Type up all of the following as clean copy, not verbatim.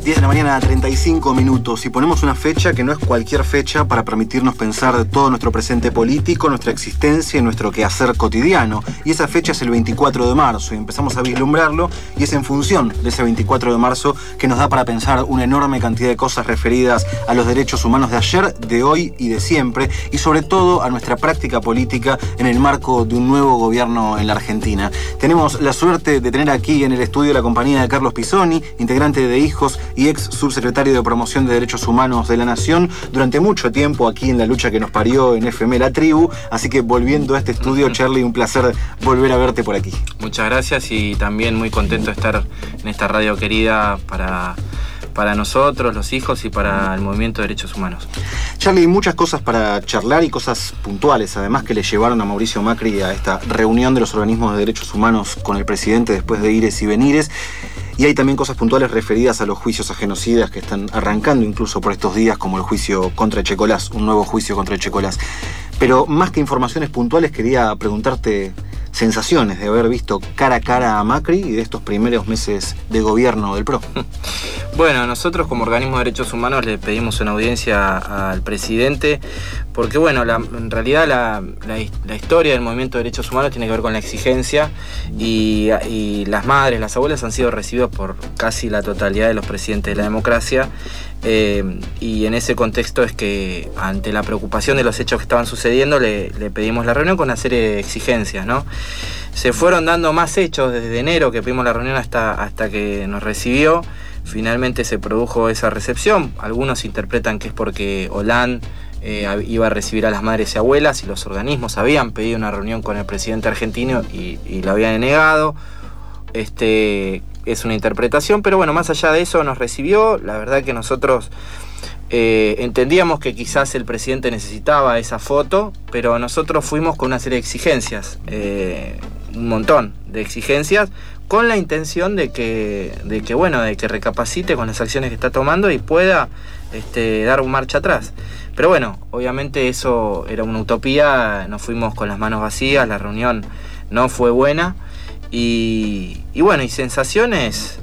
10 de la mañana, 35 minutos, y ponemos una fecha que no es cualquier fecha para permitirnos pensar de todo nuestro presente político, nuestra existencia y nuestro quehacer cotidiano. Y esa fecha es el 24 de marzo, y empezamos a vislumbrarlo, y es en función de ese 24 de marzo que nos da para pensar una enorme cantidad de cosas referidas a los derechos humanos de ayer, de hoy y de siempre, y sobre todo a nuestra práctica política en el marco de un nuevo gobierno en la Argentina. Tenemos la suerte de tener aquí en el estudio la compañía de Carlos Pisoni, integrante de Hijos y ex subsecretario de Promoción de Derechos Humanos de la Nación, durante mucho tiempo aquí en La Lucha que nos parió en FM La Tribu. Así que volviendo a este estudio, Charlie, un placer volver a verte por aquí. Muchas gracias, y también muy contento de estar en esta radio querida para nosotros, los hijos, y para el movimiento de derechos humanos. Charlie, hay muchas cosas para charlar y cosas puntuales, además, que le llevaron a Mauricio Macri a esta reunión de los organismos de derechos humanos con el presidente después de ires y venires. Y hay también cosas puntuales referidas a los juicios a genocidas que están arrancando incluso por estos días, como el juicio contra Echecolás, un nuevo juicio contra Echecolás. Pero más que informaciones puntuales, quería preguntarte sensaciones de haber visto cara a cara a Macri y de estos primeros meses de gobierno del PRO. Bueno, nosotros como organismo de derechos humanos le pedimos una audiencia al presidente porque, bueno, en realidad la historia del movimiento de derechos humanos tiene que ver con la exigencia, y las madres, las abuelas han sido recibidas por casi la totalidad de los presidentes de la democracia, y en ese contexto es que, ante la preocupación de los hechos que estaban sucediendo, le pedimos la reunión con una serie de exigencias, ¿no? Se fueron dando más hechos desde enero que pedimos la reunión hasta que nos recibió. Finalmente se produjo esa recepción. Algunos interpretan que es porque Hollande iba a recibir a las madres y abuelas, y los organismos habían pedido una reunión con el presidente argentino y lo habían negado. Es una interpretación, pero bueno, más allá de eso nos recibió. La verdad que nosotros entendíamos que quizás el presidente necesitaba esa foto, pero nosotros fuimos con una serie de exigencias, un montón de exigencias, con la intención de que recapacite con las acciones que está tomando y pueda dar un marcha atrás. Pero bueno, obviamente eso era una utopía, nos fuimos con las manos vacías, la reunión no fue buena. Y bueno, y sensaciones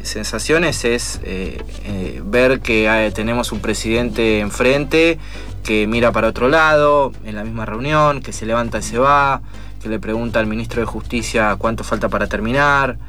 es ver que tenemos un presidente enfrente que mira para otro lado en la misma reunión, que se levanta y se va, que le pregunta al ministro de Justicia cuánto falta para terminar.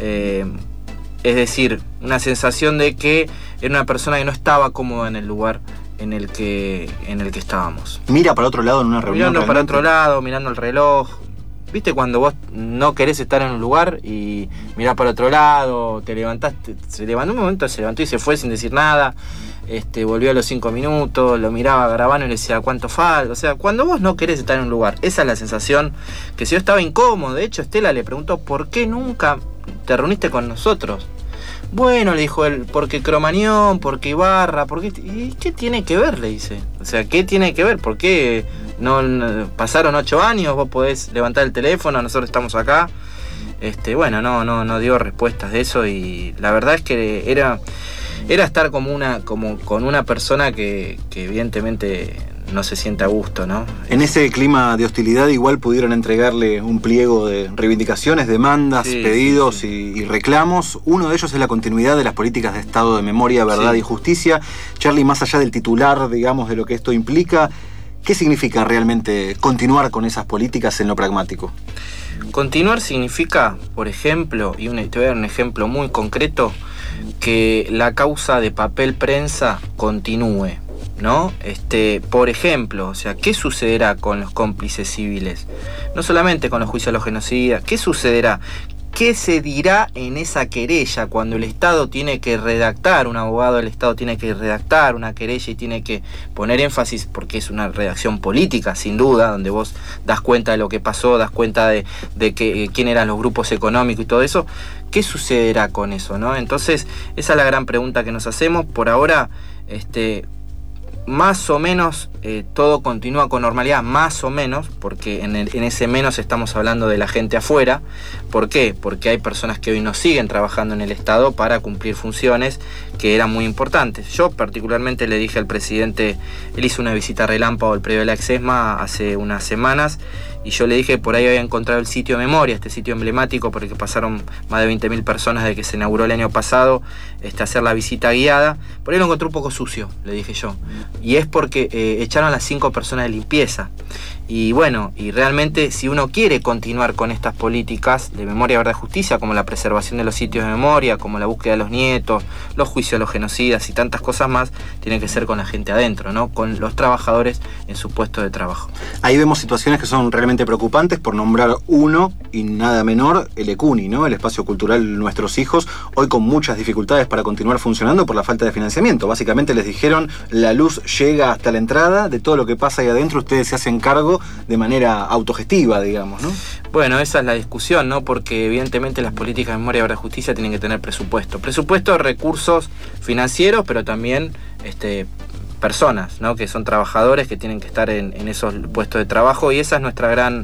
Es decir, una sensación de que era una persona que no estaba cómoda en el lugar en el que estábamos. Mira para otro lado en una reunión. Mirando para otro lado, mirando el reloj. ¿Viste cuando vos no querés estar en un lugar y mirás para otro lado, te levantaste, se levantó un momento, se levantó y se fue sin decir nada, volvió a los 5 minutos, lo miraba a Garabano y le decía cuánto falta? O sea, cuando vos no querés estar en un lugar, esa es la sensación, que si yo estaba incómodo. De hecho, Estela le preguntó, ¿por qué nunca te reuniste con nosotros? Bueno, le dijo él, porque Cromañón, porque Ibarra, porque... ¿Y qué tiene que ver? Le dice. O sea, ¿qué tiene que ver? ¿Por qué no pasaron 8 años? Vos podés levantar el teléfono, nosotros estamos acá. Bueno, no dio respuestas de eso, y la verdad es que era estar con una persona que evidentemente no se siente a gusto, ¿no? En ese clima de hostilidad igual pudieron entregarle un pliego de reivindicaciones, demandas, pedidos y reclamos. Uno de ellos es la continuidad de las políticas de Estado de Memoria, Verdad y Justicia. Charlie, más allá del titular, digamos, de lo que esto implica, ¿qué significa realmente continuar con esas políticas en lo pragmático? Continuar significa, por ejemplo, y te voy a dar un ejemplo muy concreto, que la causa de Papel Prensa continúe, ¿no? Por ejemplo, o sea, ¿qué sucederá con los cómplices civiles? No solamente con los juicios a los genocidas, ¿qué sucederá? ¿Qué se dirá en esa querella cuando el Estado tiene que redactar, un abogado del Estado tiene que redactar una querella y tiene que poner énfasis, porque es una redacción política, sin duda, donde vos das cuenta de lo que pasó, das cuenta de quién eran los grupos económicos y todo eso? ¿Qué sucederá con eso, no? Entonces, esa es la gran pregunta que nos hacemos. Por ahora, más o menos todo continúa con normalidad, más o menos, porque en ese menos estamos hablando de la gente afuera. ¿Por qué? Porque hay personas que hoy no siguen trabajando en el Estado para cumplir funciones que eran muy importantes. Yo particularmente le dije al presidente, él hizo una visita relámpago al predio de la Exesma hace unas semanas, y yo le dije que por ahí había encontrado el sitio de memoria, este sitio emblemático por el que pasaron más de 20.000 personas desde que se inauguró el año pasado, a hacer la visita guiada. Por ahí lo encontré un poco sucio, le dije yo, y es porque echaron a las 5 personas de limpieza. Y bueno, y realmente si uno quiere continuar con estas políticas de memoria, verdad y justicia, como la preservación de los sitios de memoria, como la búsqueda de los nietos, los juicios a los genocidas y tantas cosas más, tiene que ser con la gente adentro, ¿no? Con los trabajadores en su puesto de trabajo. Ahí vemos situaciones que son realmente preocupantes, por nombrar uno y nada menor, el ECUNI, ¿no? El espacio cultural Nuestros Hijos, hoy con muchas dificultades para continuar funcionando por la falta de financiamiento. Básicamente les dijeron, la luz llega hasta la entrada, de todo lo que pasa ahí adentro ustedes se hacen cargo de manera autogestiva, digamos, ¿no? Bueno, esa es la discusión, ¿no? Porque evidentemente las políticas de memoria, verdad y justicia tienen que tener presupuesto. Presupuesto, recursos financieros, pero también personas, ¿no? Que son trabajadores que tienen que estar en esos puestos de trabajo, y esa es nuestra gran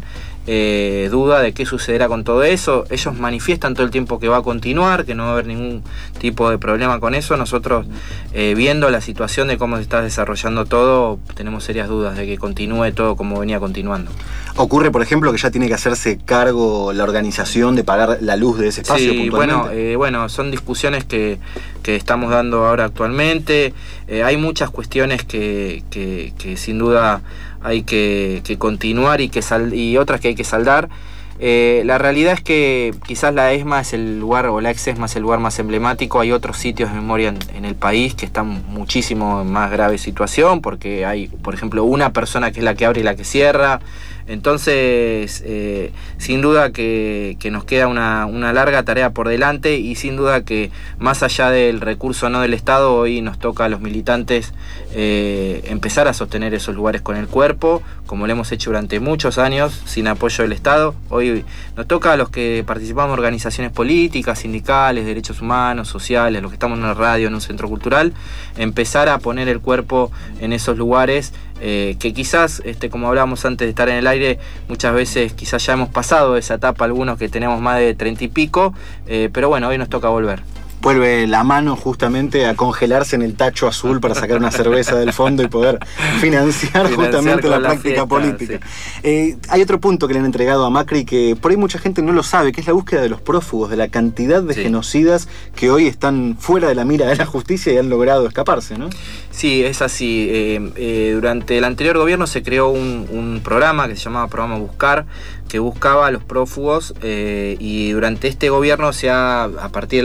duda de qué sucederá con todo eso. Ellos manifiestan todo el tiempo que va a continuar, que no va a haber ningún tipo de problema con eso. Nosotros, viendo la situación de cómo se está desarrollando todo, tenemos serias dudas de que continúe todo como venía continuando. ¿Ocurre, por ejemplo, que ya tiene que hacerse cargo la organización de pagar la luz de ese espacio? Sí, bueno, son discusiones que estamos dando ahora actualmente. Hay muchas cuestiones que sin duda hay que continuar y otras que hay que saldar. La realidad es que quizás la ESMA es el lugar, o la ex-ESMA es el lugar más emblemático. Hay otros sitios de memoria en el país que están muchísimo en más grave situación, porque hay, por ejemplo, una persona que es la que abre y la que cierra. Entonces, sin duda que nos queda una larga tarea por delante, y sin duda que más allá del recurso no del Estado, hoy nos toca a los militantes empezar a sostener esos lugares con el cuerpo, como lo hemos hecho durante muchos años, sin apoyo del Estado. Hoy nos toca a los que participamos en organizaciones políticas, sindicales, derechos humanos, sociales, los que estamos en una radio, en un centro cultural, empezar a poner el cuerpo en esos lugares. Que quizás, como hablábamos antes de estar en el aire, muchas veces quizás ya hemos pasado esa etapa, algunos que tenemos más de 30 y pico, pero bueno, hoy nos toca volver. Vuelve la mano justamente a congelarse en el tacho azul para sacar una cerveza del fondo y poder financiar justamente la práctica fiesta, política. Sí. Hay otro punto que le han entregado a Macri que por ahí mucha gente no lo sabe, que es la búsqueda de los prófugos, de la cantidad de genocidas que hoy están fuera de la mira de la justicia y han logrado escaparse, ¿no? Sí, es así. Durante el anterior gobierno se creó un programa que se llamaba Programa Buscar, que buscaba a los prófugos, y durante este gobierno a partir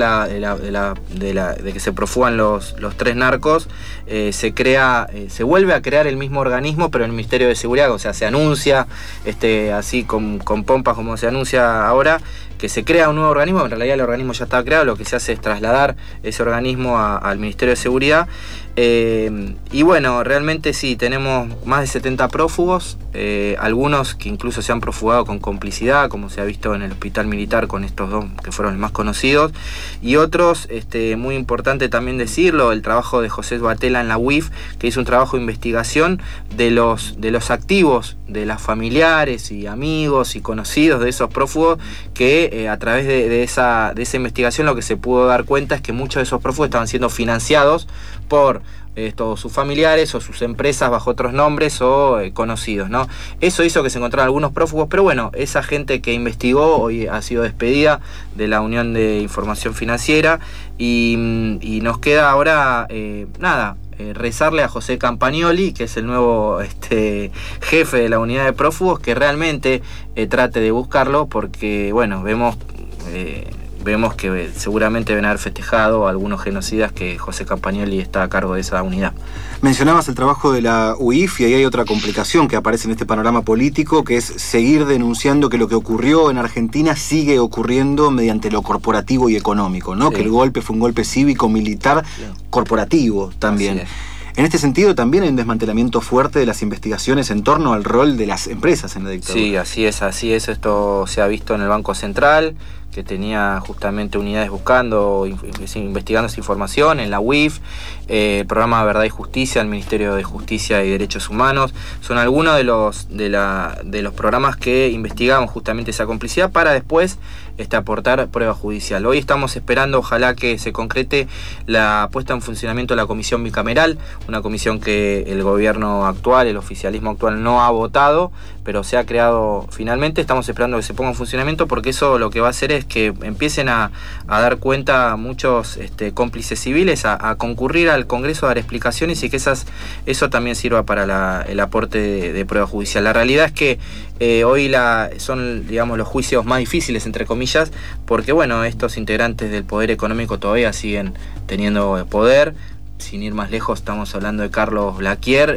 de que se profugan los 3 narcos, se vuelve a crear el mismo organismo, pero en el Ministerio de Seguridad. O sea, se anuncia así con pompas como se anuncia ahora, que se crea un nuevo organismo. En realidad el organismo ya estaba creado, lo que se hace es trasladar ese organismo al Ministerio de Seguridad. Y bueno, realmente sí, tenemos más de 70 prófugos, algunos que incluso se han profugado con complicidad, como se ha visto en el hospital militar con estos 2 que fueron los más conocidos, y otros, muy importante también decirlo, el trabajo de José Batela en la UIF, que hizo un trabajo de investigación de los activos, de los familiares y amigos y conocidos de esos prófugos, que a través de esa investigación lo que se pudo dar cuenta es que muchos de esos prófugos estaban siendo financiados por todos sus familiares o sus empresas bajo otros nombres o conocidos, ¿no? Eso hizo que se encontraran algunos prófugos, pero bueno, esa gente que investigó hoy ha sido despedida de la Unión de Información Financiera, y nos queda ahora rezarle a José Campagnoli, que es el nuevo jefe de la unidad de prófugos, que realmente trate de buscarlo, porque bueno, vemos que seguramente deben haber festejado a algunos genocidas que José Campagnoli está a cargo de esa unidad. Mencionabas el trabajo de la UIF, y ahí hay otra complicación que aparece en este panorama político, que es seguir denunciando que lo que ocurrió en Argentina sigue ocurriendo mediante lo corporativo y económico, ¿no? Sí. Que el golpe fue un golpe cívico, militar, sí, corporativo también. En este sentido también hay un desmantelamiento fuerte de las investigaciones en torno al rol de las empresas en la dictadura. Sí, así es. Esto se ha visto en el Banco Central, que tenía justamente unidades buscando, investigando esa información, en la UIF, el programa Verdad y Justicia, el Ministerio de Justicia y Derechos Humanos. Son algunos de los programas que investigamos justamente esa complicidad para después aportar prueba judicial. Hoy estamos esperando, ojalá que se concrete la puesta en funcionamiento de la comisión bicameral, una comisión que el gobierno actual, el oficialismo actual no ha votado, pero se ha creado finalmente. Estamos esperando que se ponga en funcionamiento, porque eso lo que va a hacer es que empiecen a dar cuenta muchos cómplices civiles a concurrir al Congreso a dar explicaciones, y que eso también sirva para el aporte de prueba judicial. La realidad es que hoy son, digamos, los juicios más difíciles, entre comillas, porque bueno, estos integrantes del poder económico todavía siguen teniendo poder. Sin ir más lejos, estamos hablando de Carlos Blaquier,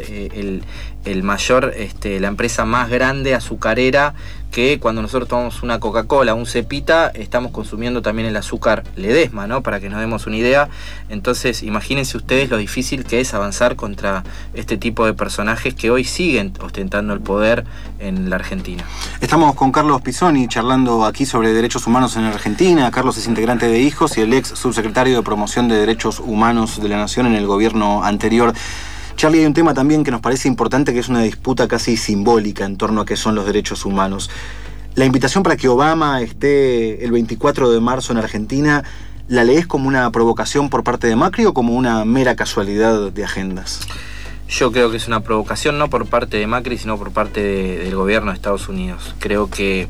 el mayor, la empresa más grande azucarera, que cuando nosotros tomamos una Coca-Cola, un Cepita, estamos consumiendo también el azúcar Ledesma, ¿no? Para que nos demos una idea. Entonces, imagínense ustedes lo difícil que es avanzar contra este tipo de personajes que hoy siguen ostentando el poder en la Argentina. Estamos con Carlos Pisoni charlando aquí sobre derechos humanos en Argentina. Carlos es integrante de Hijos y el ex subsecretario de Promoción de Derechos Humanos de la Nación en el gobierno anterior. Charlie, hay un tema también que nos parece importante, que es una disputa casi simbólica en torno a qué son los derechos humanos. La invitación para que Obama esté el 24 de marzo en Argentina, ¿la lees como una provocación por parte de Macri o como una mera casualidad de agendas? Yo creo que es una provocación, no por parte de Macri, sino por parte del gobierno de Estados Unidos. Creo que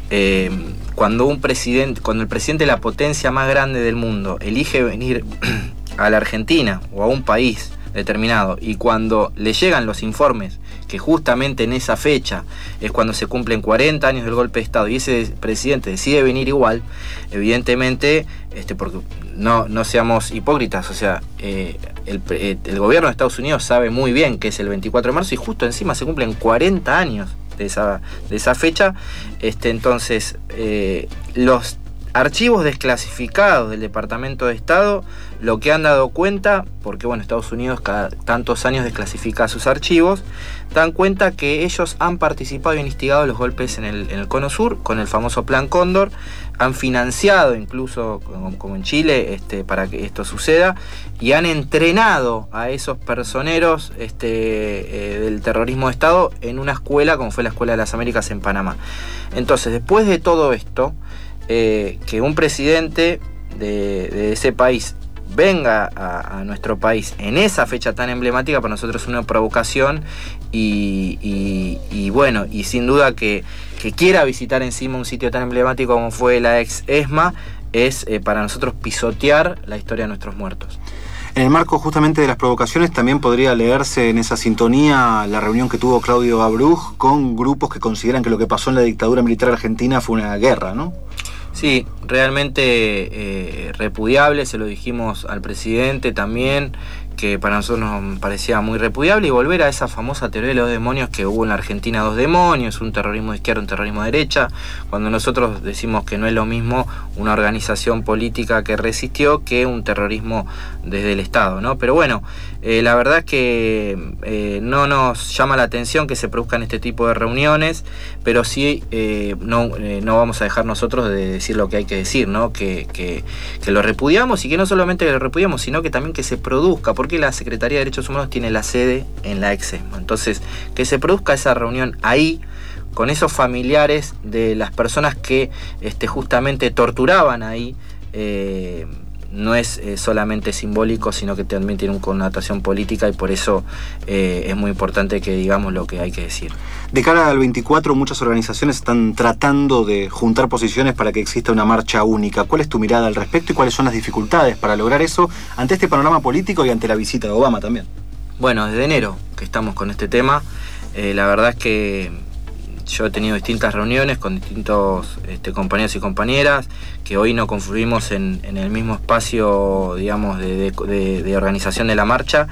cuando el presidente de la potencia más grande del mundo elige venir a la Argentina o a un país determinado, y cuando le llegan los informes que justamente en esa fecha es cuando se cumplen 40 años del golpe de Estado, y ese presidente decide venir igual, evidentemente, porque no seamos hipócritas, o sea, el gobierno de Estados Unidos sabe muy bien que es el 24 de marzo y justo encima se cumplen 40 años de esa fecha. Entonces, los archivos desclasificados del Departamento de Estado lo que han dado cuenta, porque bueno, Estados Unidos cada tantos años desclasifica sus archivos, dan cuenta que ellos han participado y han instigado los golpes en el Cono Sur con el famoso Plan Cóndor, han financiado incluso, como en Chile, para que esto suceda, y han entrenado a esos personeros del terrorismo de Estado en una escuela como fue la Escuela de las Américas en Panamá. Entonces, después de todo esto, que un presidente de ese país venga a nuestro país en esa fecha tan emblemática, para nosotros es una provocación, y bueno, y sin duda que quiera visitar encima un sitio tan emblemático como fue la ex ESMA, es para nosotros pisotear la historia de nuestros muertos. En el marco justamente de las provocaciones también podría leerse en esa sintonía la reunión que tuvo Claudio Abruz con grupos que consideran que lo que pasó en la dictadura militar argentina fue una guerra, ¿no? Sí, realmente repudiable, se lo dijimos al presidente también, que para nosotros nos parecía muy repudiable, y volver a esa famosa teoría de los demonios, que hubo en la Argentina dos demonios, un terrorismo de izquierda, un terrorismo de derecha, cuando nosotros decimos que no es lo mismo una organización política que resistió que un terrorismo desde el Estado, ¿no? Pero bueno, la verdad es que no nos llama la atención que se produzcan este tipo de reuniones, pero sí no vamos a dejar nosotros de decir lo que hay que decir, ¿no? Que lo repudiamos, y que no solamente lo repudiamos, sino que también que se produzca, porque la Secretaría de Derechos Humanos tiene la sede en la ex ESMA. Entonces, que se produzca esa reunión ahí, con esos familiares de las personas que justamente torturaban ahí, no es solamente simbólico, sino que también tiene una connotación política, y por eso es muy importante que digamos lo que hay que decir. De cara al 24, muchas organizaciones están tratando de juntar posiciones para que exista una marcha única. ¿Cuál es tu mirada al respecto y cuáles son las dificultades para lograr eso ante este panorama político y ante la visita de Obama también? Bueno, desde enero que estamos con este tema, la verdad es que yo he tenido distintas reuniones con distintos compañeros y compañeras, que hoy no confluimos en el mismo espacio, digamos, de organización de la marcha,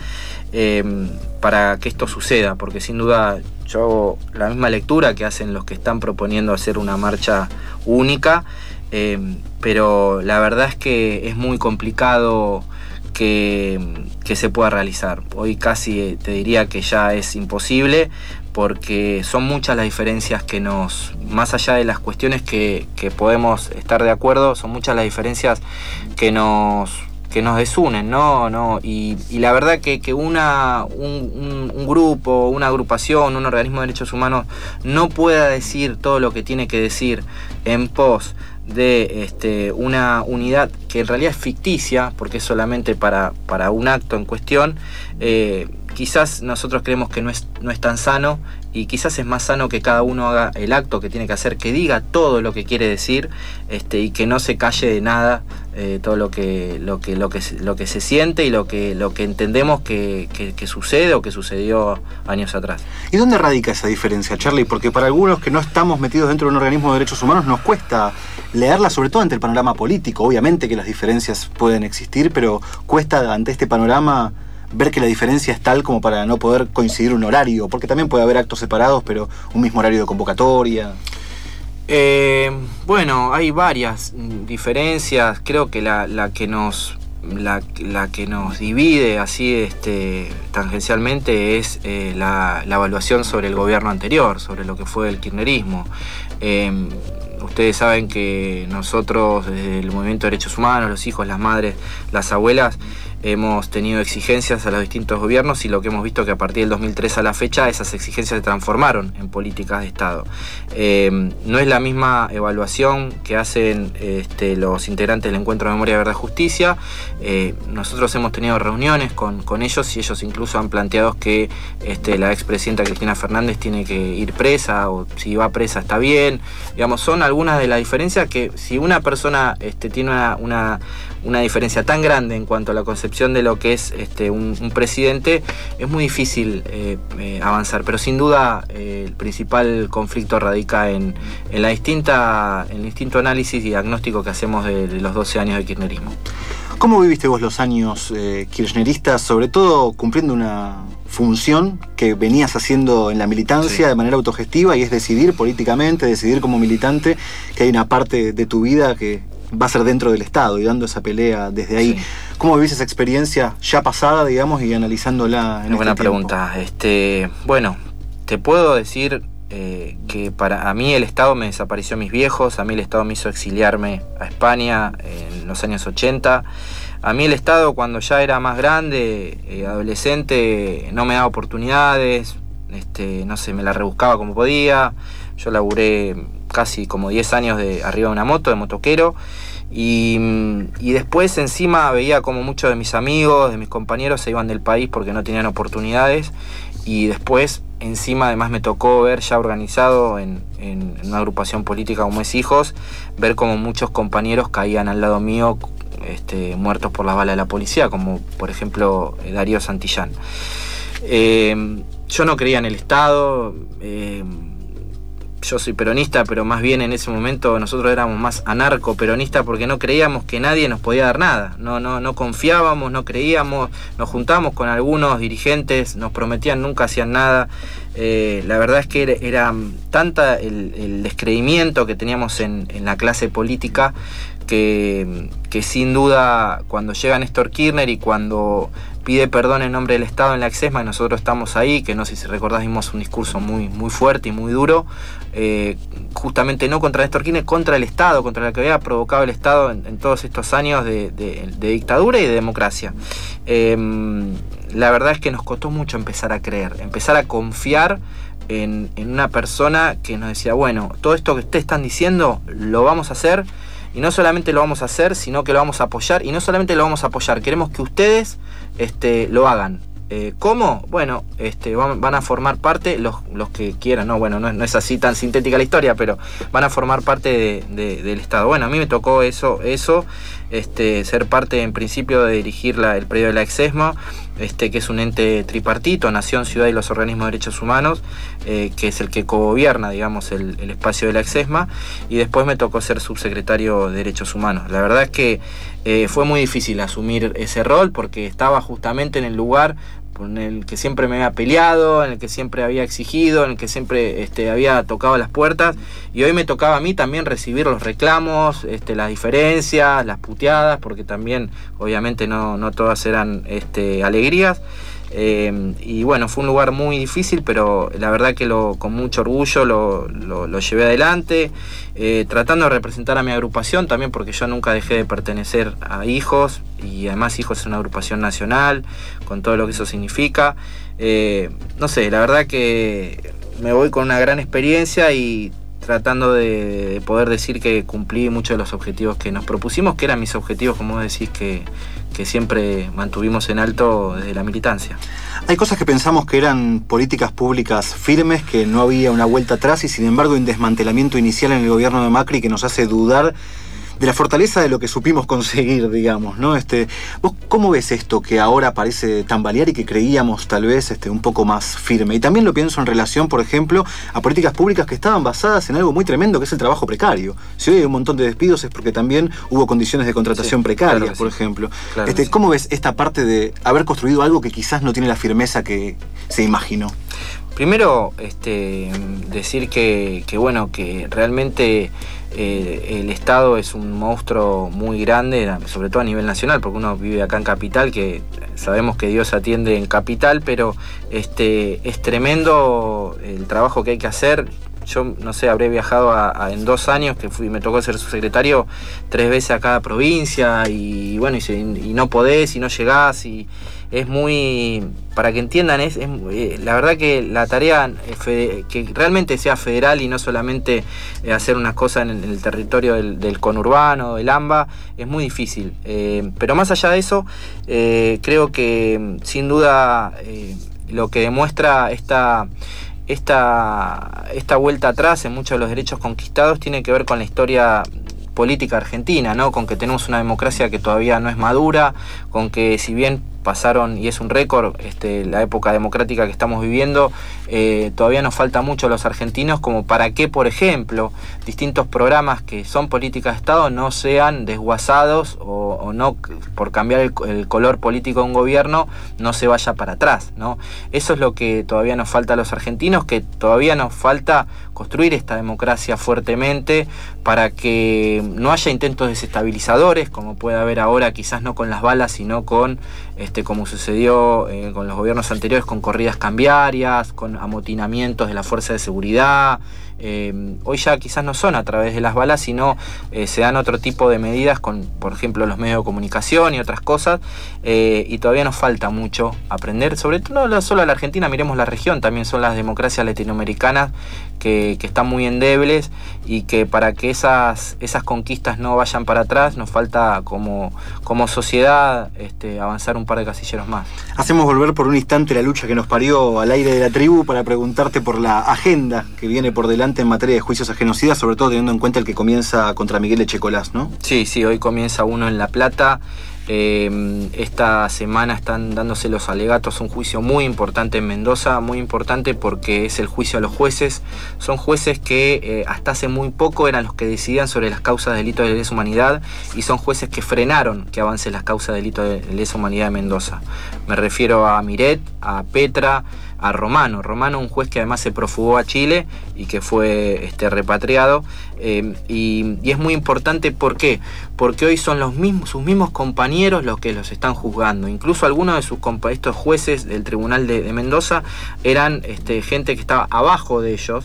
para que esto suceda, porque sin duda yo hago la misma lectura que hacen los que están proponiendo hacer una marcha única, pero la verdad es que es muy complicado que se pueda realizar. Hoy casi te diría que ya es imposible, porque son muchas las diferencias que más allá de las cuestiones que podemos estar de acuerdo, son muchas las diferencias que nos desunen, ¿no? Y la verdad que un grupo, una agrupación, un organismo de derechos humanos no pueda decir todo lo que tiene que decir en pos de una unidad que en realidad es ficticia, porque es solamente para un acto en cuestión, quizás nosotros creemos que no es tan sano, y quizás es más sano que cada uno haga el acto que tiene que hacer, que diga todo lo que quiere decir, y que no se calle de nada, todo lo que se siente y lo que entendemos que sucede o que sucedió años atrás. ¿Y dónde radica esa diferencia, Charlie? Porque para algunos que no estamos metidos dentro de un organismo de derechos humanos nos cuesta leerla, sobre todo ante el panorama político. Obviamente que las diferencias pueden existir, pero cuesta ante este panorama ver que la diferencia es tal como para no poder coincidir un horario, porque también puede haber actos separados, pero un mismo horario de convocatoria. Bueno, hay varias diferencias. Creo que la que nos divide así tangencialmente es la evaluación sobre el gobierno anterior, sobre lo que fue el kirchnerismo. Ustedes saben que nosotros, desde el movimiento de derechos humanos, los hijos, las madres, las abuelas, hemos tenido exigencias a los distintos gobiernos, y lo que hemos visto que a partir del 2003 a la fecha esas exigencias se transformaron en políticas de Estado. No es la misma evaluación que hacen los integrantes del Encuentro de Memoria, Verdad y Justicia. Nosotros hemos tenido reuniones con ellos, y ellos incluso han planteado que la expresidenta Cristina Fernández tiene que ir presa, o si va presa está bien. Digamos, son algunas de las diferencias que, si una persona tiene una diferencia tan grande en cuanto a la concepción de lo que es un presidente, es muy difícil avanzar. Pero sin duda el principal conflicto radica en el distinto análisis y diagnóstico que hacemos de los 12 años de kirchnerismo. ¿Cómo viviste vos los años kirchneristas, sobre todo cumpliendo una función que venías haciendo en la militancia, sí, de manera autogestiva, y es decidir políticamente, decidir como militante que hay una parte de tu vida que va a ser dentro del Estado, y dando esa pelea desde ahí? Sí. ¿Cómo vivís esa experiencia ya pasada, digamos, y analizándola en buena pregunta. Bueno, te puedo decir que a mí el Estado me desapareció mis viejos, a mí el Estado me hizo exiliarme a España en los años 80. A mí el Estado, cuando ya era más grande, adolescente, no me daba oportunidades, no sé, me la rebuscaba como podía. Yo laburé casi como 10 años arriba de una moto, de motoquero, y después encima veía como muchos de mis amigos, de mis compañeros, se iban del país porque no tenían oportunidades, y después encima además me tocó ver, ya organizado en una agrupación política como es Hijos, ver como muchos compañeros caían al lado mío, muertos por las balas de la policía, como por ejemplo Darío Santillán. Yo no creía en el Estado. Yo soy peronista, pero más bien en ese momento nosotros éramos más anarco-peronistas, porque no creíamos que nadie nos podía dar nada. No confiábamos, no creíamos, nos juntábamos con algunos dirigentes, nos prometían, nunca hacían nada. La verdad es que era tanta el descreimiento que teníamos en la clase política que sin duda, cuando llega Néstor Kirchner y cuando pide perdón en nombre del Estado en la Exesma, y nosotros estamos ahí, que no sé si recordás, dimos un discurso muy, muy fuerte y muy duro, justamente no contra Néstor Kirchner, contra el Estado, contra lo que había provocado el Estado en todos estos años de dictadura y de democracia. La verdad es que nos costó mucho empezar a creer, empezar a confiar en una persona que nos decía, bueno, todo esto que ustedes están diciendo lo vamos a hacer, y no solamente lo vamos a hacer, sino que lo vamos a apoyar, y no solamente lo vamos a apoyar, queremos que ustedes lo hagan. ¿Cómo? Bueno, van a formar parte los que quieran, ¿no? Bueno, no es así tan sintética la historia, pero van a formar parte del Estado. Bueno, a mí me tocó eso, ser parte en principio de dirigir el predio de la Exesma, que es un ente tripartito, Nación, Ciudad y los organismos de derechos humanos, que es el que cogobierna, digamos, el espacio de la Exesma, y después me tocó ser subsecretario de Derechos Humanos. La verdad es que fue muy difícil asumir ese rol, porque estaba justamente en el lugar en el que siempre me había peleado, en el que siempre había exigido, en el que siempre había tocado las puertas, y hoy me tocaba a mí también recibir los reclamos, las diferencias, las puteadas, porque también obviamente no todas eran alegrías, Y bueno, fue un lugar muy difícil, pero la verdad que con mucho orgullo lo llevé adelante, tratando de representar a mi agrupación también, porque yo nunca dejé de pertenecer a Hijos, y además Hijos es una agrupación nacional, con todo lo que eso significa. No sé, la verdad que me voy con una gran experiencia y tratando de poder decir que cumplí muchos de los objetivos que nos propusimos, que eran mis objetivos, como vos decís, que siempre mantuvimos en alto desde la militancia. Hay cosas que pensamos que eran políticas públicas firmes, que no había una vuelta atrás, y sin embargo un desmantelamiento inicial en el gobierno de Macri que nos hace dudar de la fortaleza de lo que supimos conseguir, digamos, ¿no? ¿Vos cómo ves esto que ahora parece tambalear y que creíamos tal vez un poco más firme? Y también lo pienso en relación, por ejemplo, a políticas públicas que estaban basadas en algo muy tremendo, que es el trabajo precario. Si hoy hay un montón de despidos es porque también hubo condiciones de contratación precarias, claro, por ejemplo. Claro, ¿cómo ves esta parte de haber construido algo que quizás no tiene la firmeza que se imaginó? Primero, decir que bueno, que realmente el Estado es un monstruo muy grande, sobre todo a nivel nacional, porque uno vive acá en Capital, que sabemos que Dios atiende en Capital, pero es tremendo el trabajo que hay que hacer. Yo, no sé, habré viajado en 2 años, que me tocó ser subsecretario 3 veces a cada provincia, y bueno, y no podés, y no llegás, y es muy... Para que entiendan, la verdad que la tarea que realmente sea federal y no solamente hacer unas cosas en el territorio del conurbano, del AMBA, es muy difícil. Pero más allá de eso, creo que sin duda lo que demuestra esta vuelta atrás en muchos de los derechos conquistados tiene que ver con la historia política argentina, ¿no? Con que tenemos una democracia que todavía no es madura, con que si bien pasaron, y es un récord, la época democrática que estamos viviendo, todavía nos falta mucho a los argentinos como para que, por ejemplo, distintos programas que son políticas de Estado no sean desguazados o no, por cambiar el color político de un gobierno, no se vaya para atrás, ¿no? Eso es lo que todavía nos falta a los argentinos, que todavía nos falta construir esta democracia fuertemente para que no haya intentos desestabilizadores, como puede haber ahora, quizás no con las balas, sino con como sucedió con los gobiernos anteriores, con corridas cambiarias, con amotinamientos de la fuerza de seguridad. Hoy ya quizás no son a través de las balas, sino se dan otro tipo de medidas con, por ejemplo, los medios de comunicación y otras cosas, y todavía nos falta mucho aprender, sobre todo no solo a la Argentina, miremos la región, también son las democracias latinoamericanas que están muy endebles, y que para que esas conquistas no vayan para atrás nos falta como sociedad avanzar un par de casilleros más. Hacemos volver por un instante la lucha que nos parió al aire de la tribu para preguntarte por la agenda que viene por delante en materia de juicios a genocidas, sobre todo teniendo en cuenta el que comienza contra Miguel Echecolás, ¿no? Sí, hoy comienza uno en La Plata. Esta semana están dándose los alegatos, un juicio muy importante en Mendoza, muy importante porque es el juicio a los jueces. Son jueces que hasta hace muy poco eran los que decidían sobre las causas de delito de lesa humanidad, y son jueces que frenaron que avance las causas de delito de lesa humanidad de Mendoza. Me refiero a Miret, a Petra, a Romano, un juez que además se profugó a Chile y que fue repatriado, y es muy importante. ¿Por qué? Porque hoy son sus mismos compañeros los que los están juzgando. Incluso algunos de estos jueces del Tribunal de Mendoza eran gente que estaba abajo de ellos.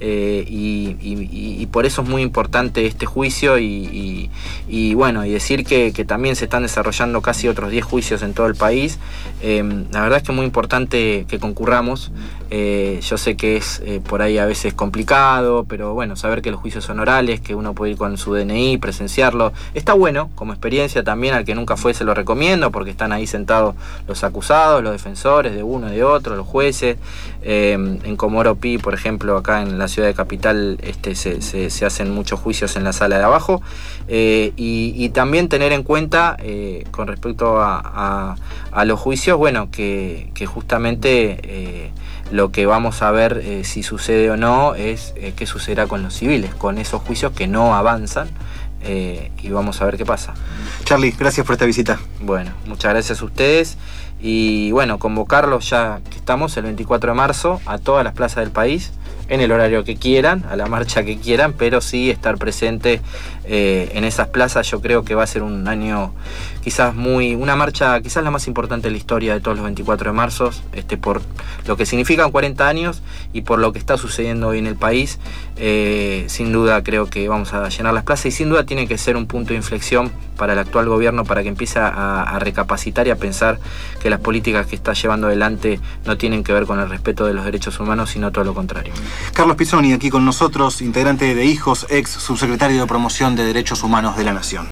Y por eso es muy importante este juicio, y bueno, y decir que también se están desarrollando casi otros 10 juicios en todo el país. La verdad es que es muy importante que concurramos. Yo sé que es por ahí a veces complicado, pero bueno, saber que los juicios son orales, que uno puede ir con su DNI, presenciarlo, está bueno como experiencia. También al que nunca fue se lo recomiendo, porque están ahí sentados los acusados, los defensores de uno y de otro, los jueces. En Comodoro Pi, por ejemplo, acá en la ciudad de Capital, se hacen muchos juicios en la sala de abajo, y también tener en cuenta con respecto a los juicios, bueno, que justamente lo que vamos a ver si sucede o no es qué sucederá con los civiles, con esos juicios que no avanzan, y vamos a ver qué pasa. Charly, gracias por esta visita. Bueno, muchas gracias a ustedes, y bueno, convocarlos ya que estamos el 24 de marzo a todas las plazas del país, en el horario que quieran, a la marcha que quieran, pero sí estar presente en esas plazas. Yo creo que va a ser un año una marcha quizás la más importante de la historia de todos los 24 de marzo, por lo que significan 40 años y por lo que está sucediendo hoy en el país. Sin duda creo que vamos a llenar las plazas y sin duda tiene que ser un punto de inflexión para el actual gobierno, para que empiece a recapacitar y a pensar que las políticas que está llevando adelante no tienen que ver con el respeto de los derechos humanos, sino todo lo contrario. Carlos Pizzoni, aquí con nosotros, integrante de Hijos, ex subsecretario de Promoción de Derechos Humanos de la Nación.